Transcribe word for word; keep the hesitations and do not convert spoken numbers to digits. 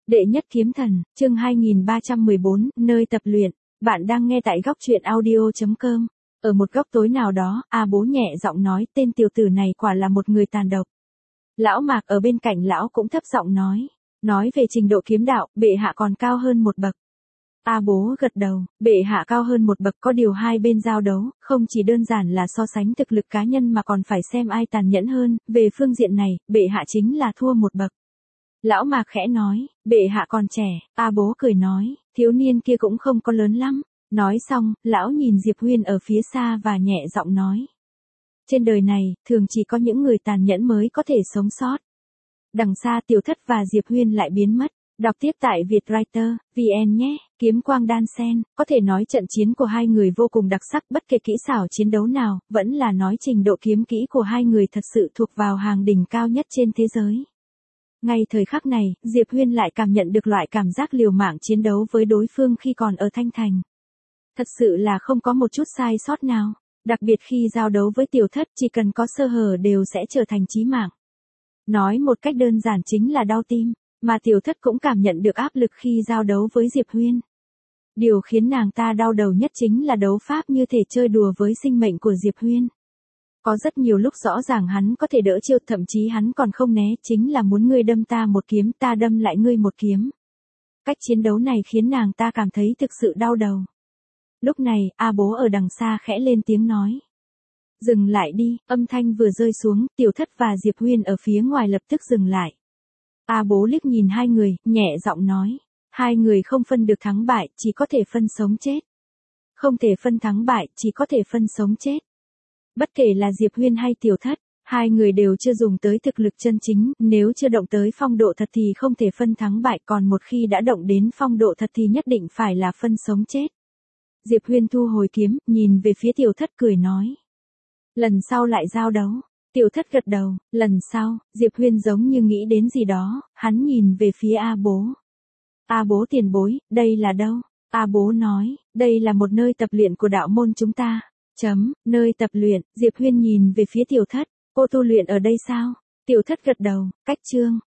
Đệ nhất kiếm thần, chương hai nghìn ba trăm mười bốn, nơi tập luyện. Bạn đang nghe tại góc truyện audio chấm com. Ở một góc tối nào đó, A Bố nhẹ giọng nói, tên tiểu tử này quả là một người tàn độc. Lão Mạc ở bên cạnh lão cũng thấp giọng nói. Nói về trình độ kiếm đạo, bệ hạ còn cao hơn một bậc. A Bố gật đầu, bệ hạ cao hơn một bậc, có điều hai bên giao đấu, không chỉ đơn giản là so sánh thực lực cá nhân mà còn phải xem ai tàn nhẫn hơn, về phương diện này, bệ hạ chính là thua một bậc. Lão Mạc khẽ nói, bệ hạ còn trẻ, A Bố cười nói, thiếu niên kia cũng không có lớn lắm. Nói xong, lão nhìn Diệp Huyên ở phía xa và nhẹ giọng nói. Trên đời này, thường chỉ có những người tàn nhẫn mới có thể sống sót. Đằng xa Tiểu Thất và Diệp Huyên lại biến mất. Đọc tiếp tại Vietwriter, vn nhé, kiếm quang đan sen, có thể nói trận chiến của hai người vô cùng đặc sắc, bất kể kỹ xảo chiến đấu nào, vẫn là nói trình độ kiếm kỹ của hai người thật sự thuộc vào hàng đỉnh cao nhất trên thế giới. Ngay thời khắc này, Diệp Huyên lại cảm nhận được loại cảm giác liều mạng chiến đấu với đối phương khi còn ở Thanh Thành. Thật sự là không có một chút sai sót nào, đặc biệt khi giao đấu với Tiểu Thất chỉ cần có sơ hở đều sẽ trở thành chí mạng. Nói một cách đơn giản chính là đau tim, mà Tiểu Thất cũng cảm nhận được áp lực khi giao đấu với Diệp Huyên. Điều khiến nàng ta đau đầu nhất chính là đấu pháp như thể chơi đùa với sinh mệnh của Diệp Huyên. Có rất nhiều lúc rõ ràng hắn có thể đỡ chiêu, thậm chí hắn còn không né, chính là muốn ngươi đâm ta một kiếm, ta đâm lại ngươi một kiếm. Cách chiến đấu này khiến nàng ta cảm thấy thực sự đau đầu. Lúc này, A Bố ở đằng xa khẽ lên tiếng nói. Dừng lại đi, âm thanh vừa rơi xuống, Tiểu Thất và Diệp Huyên ở phía ngoài lập tức dừng lại. A Bố liếc nhìn hai người, nhẹ giọng nói. Hai người không phân được thắng bại, chỉ có thể phân sống chết. Không thể phân thắng bại, chỉ có thể phân sống chết. Bất kể là Diệp Huyên hay Tiểu Thất, hai người đều chưa dùng tới thực lực chân chính, nếu chưa động tới phong độ thật thì không thể phân thắng bại, còn một khi đã động đến phong độ thật thì nhất định phải là phân sống chết. Diệp Huyên thu hồi kiếm, nhìn về phía Tiểu Thất cười nói. Lần sau lại giao đấu. Tiểu Thất gật đầu, lần sau, Diệp Huyên giống như nghĩ đến gì đó, hắn nhìn về phía A Bố. A Bố tiền bối, đây là đâu? A Bố nói, đây là một nơi tập luyện của đạo môn chúng ta. Chấm, nơi tập luyện, Diệp Huyên nhìn về phía Tiểu Thất, cô tu luyện ở đây sao? Tiểu Thất gật đầu, cách chương.